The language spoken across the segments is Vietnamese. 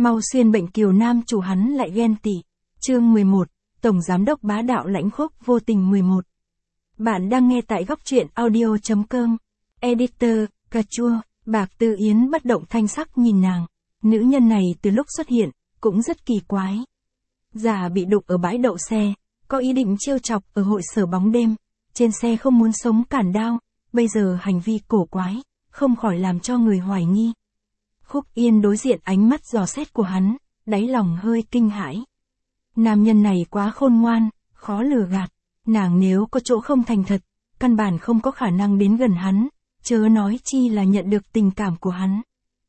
Mau xuyên bệnh kiều nam chủ hắn lại ghen tị. Chương 11, Tổng Giám đốc bá đạo lãnh khốc vô tình 11. Bạn đang nghe tại góc truyện audio.com. Editor, cà chua, Bạc Tư Yến bất động thanh sắc nhìn nàng. Nữ nhân này từ lúc xuất hiện, cũng rất kỳ quái. Giả bị đụng ở bãi đậu xe, có ý định trêu chọc ở hội sở bóng đêm. Trên xe không muốn sống cản đao, bây giờ hành vi cổ quái, không khỏi làm cho người hoài nghi. Khúc Yên đối diện ánh mắt dò xét của hắn, đáy lòng hơi kinh hãi. Nam nhân này quá khôn ngoan, khó lừa gạt. Nàng nếu có chỗ không thành thật, căn bản không có khả năng đến gần hắn, chớ nói chi là nhận được tình cảm của hắn.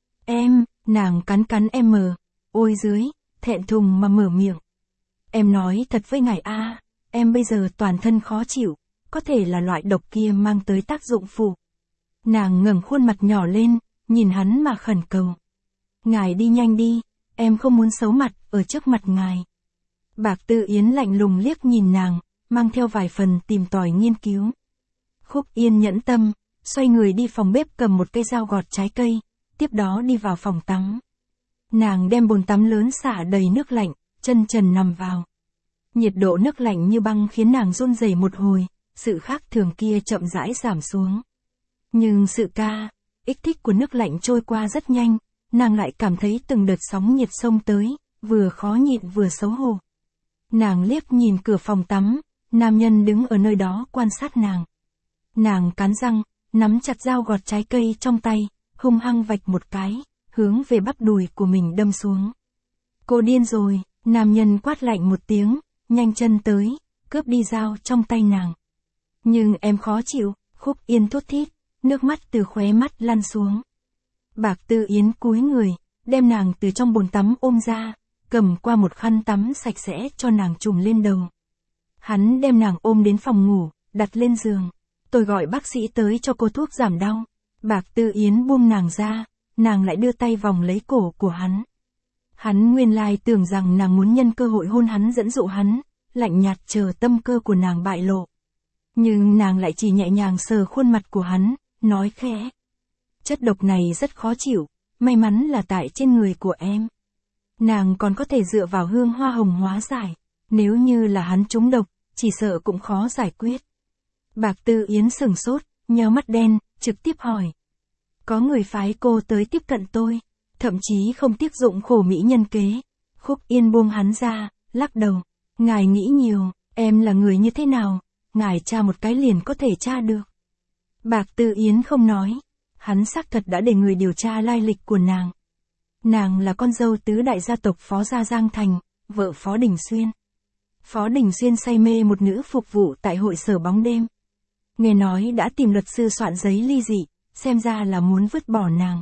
Em, nàng cắn em ôi dưới, thẹn thùng mà mở miệng. Em nói thật với ngài a, em bây giờ toàn thân khó chịu, có thể là loại độc kia mang tới tác dụng phụ. Nàng ngẩng khuôn mặt nhỏ lên, nhìn hắn mà khẩn cầu. Ngài đi nhanh đi, em không muốn xấu mặt ở trước mặt ngài. Bạc Tư Yến lạnh lùng liếc nhìn nàng, mang theo vài phần tìm tòi nghiên cứu. Khúc Yên nhẫn tâm, xoay người đi phòng bếp cầm một cây dao gọt trái cây, tiếp đó đi vào phòng tắm. Nàng đem bồn tắm lớn xả đầy nước lạnh, chân trần nằm vào. Nhiệt độ nước lạnh như băng khiến nàng run rẩy một hồi, sự khác thường kia chậm rãi giảm xuống. Nhưng sự ích thích của nước lạnh trôi qua rất nhanh, nàng lại cảm thấy từng đợt sóng nhiệt xông tới, vừa khó nhịn vừa xấu hổ. Nàng liếc nhìn cửa phòng tắm, nam nhân đứng ở nơi đó quan sát nàng. Nàng cắn răng, nắm chặt dao gọt trái cây trong tay, hung hăng vạch một cái, hướng về bắp đùi của mình đâm xuống. Cô điên rồi, nam nhân quát lạnh một tiếng, nhanh chân tới, cướp đi dao trong tay nàng. Nhưng em khó chịu, Khúc Yên thút thít, nước mắt từ khóe mắt lăn xuống. Bạc Tư Yến cúi người, đem nàng từ trong bồn tắm ôm ra, cầm qua một khăn tắm sạch sẽ cho nàng trùm lên đầu. Hắn đem nàng ôm đến phòng ngủ, đặt lên giường. Tôi gọi bác sĩ tới cho cô thuốc giảm đau. Bạc Tư Yến buông nàng ra, nàng lại đưa tay vòng lấy cổ của hắn. Hắn nguyên lai tưởng rằng nàng muốn nhân cơ hội hôn hắn dẫn dụ hắn, lạnh nhạt chờ tâm cơ của nàng bại lộ. Nhưng nàng lại chỉ nhẹ nhàng sờ khuôn mặt của hắn, nói khẽ. Chất độc này rất khó chịu, may mắn là tại trên người của em. Nàng còn có thể dựa vào hương hoa hồng hóa giải, nếu như là hắn trúng độc, chỉ sợ cũng khó giải quyết. Bạc Tư Yến sửng sốt, nheo mắt đen, trực tiếp hỏi. Có người phái cô tới tiếp cận tôi, thậm chí không tiếc dụng khổ mỹ nhân kế. Khúc Yên buông hắn ra, lắc đầu. Ngài nghĩ nhiều, em là người như thế nào, ngài tra một cái liền có thể tra được. Bạc Tư Yến không nói, hắn xác thật đã để người điều tra lai lịch của nàng. Nàng là con dâu tứ đại gia tộc Phó gia Giang Thành, vợ Phó Đình Xuyên. Phó Đình Xuyên say mê một nữ phục vụ tại hội sở bóng đêm. Nghe nói đã tìm luật sư soạn giấy ly dị, xem ra là muốn vứt bỏ nàng.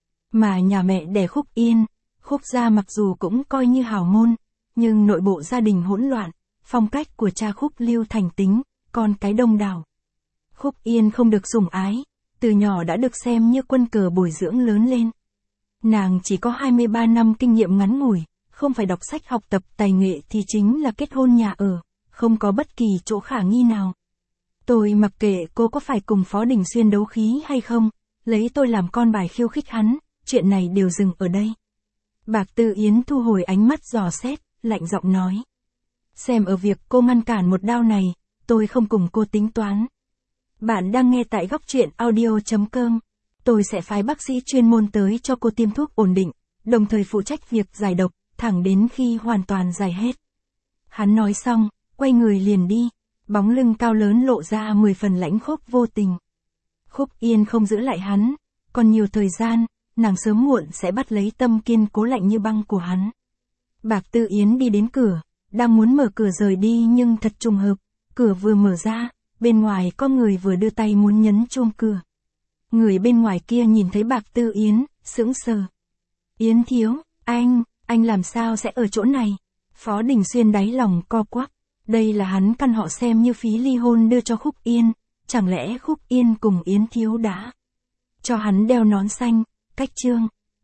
Mà nhà mẹ đẻ Khúc Yên, Khúc gia mặc dù cũng coi như hào môn, nhưng nội bộ gia đình hỗn loạn, phong cách của cha Khúc Lưu thành tính, con cái đông đảo. Khúc Yên không được sủng ái, từ nhỏ đã được xem như quân cờ bồi dưỡng lớn lên. Nàng chỉ có 23 năm kinh nghiệm ngắn ngủi, không phải đọc sách học tập tài nghệ thì chính là kết hôn nhà ở, không có bất kỳ chỗ khả nghi nào. Tôi mặc kệ cô có phải cùng Phó Đình Xuyên đấu khí hay không, lấy tôi làm con bài khiêu khích hắn, chuyện này đều dừng ở đây. Bạc Tư Yến thu hồi ánh mắt dò xét, lạnh giọng nói. Xem ở việc cô ngăn cản một đao này, tôi không cùng cô tính toán. Bạn đang nghe tại góc truyện audio.com. Tôi sẽ phái bác sĩ chuyên môn tới cho cô tiêm thuốc ổn định, đồng thời phụ trách việc giải độc, thẳng đến khi hoàn toàn giải hết. Hắn nói xong, quay người liền đi, bóng lưng cao lớn lộ ra 10 phần lãnh khốc vô tình. Khúc Yên không giữ lại hắn, còn nhiều thời gian, nàng sớm muộn sẽ bắt lấy tâm kiên cố lạnh như băng của hắn. Bạc Tư Yến đi đến cửa, đang muốn mở cửa rời đi nhưng thật trùng hợp, cửa vừa mở ra, bên ngoài có người vừa đưa tay muốn nhấn chuông cửa. Người bên ngoài kia nhìn thấy Bạc Tư Yến, sững sờ. Yến thiếu, anh làm sao sẽ ở chỗ này? Phó Đình Xuyên đáy lòng co quắp, đây là hắn căn họ xem như phí ly hôn đưa cho Khúc Yên, chẳng lẽ Khúc Yên cùng Yến thiếu đã cho hắn đeo nón xanh, cách trương.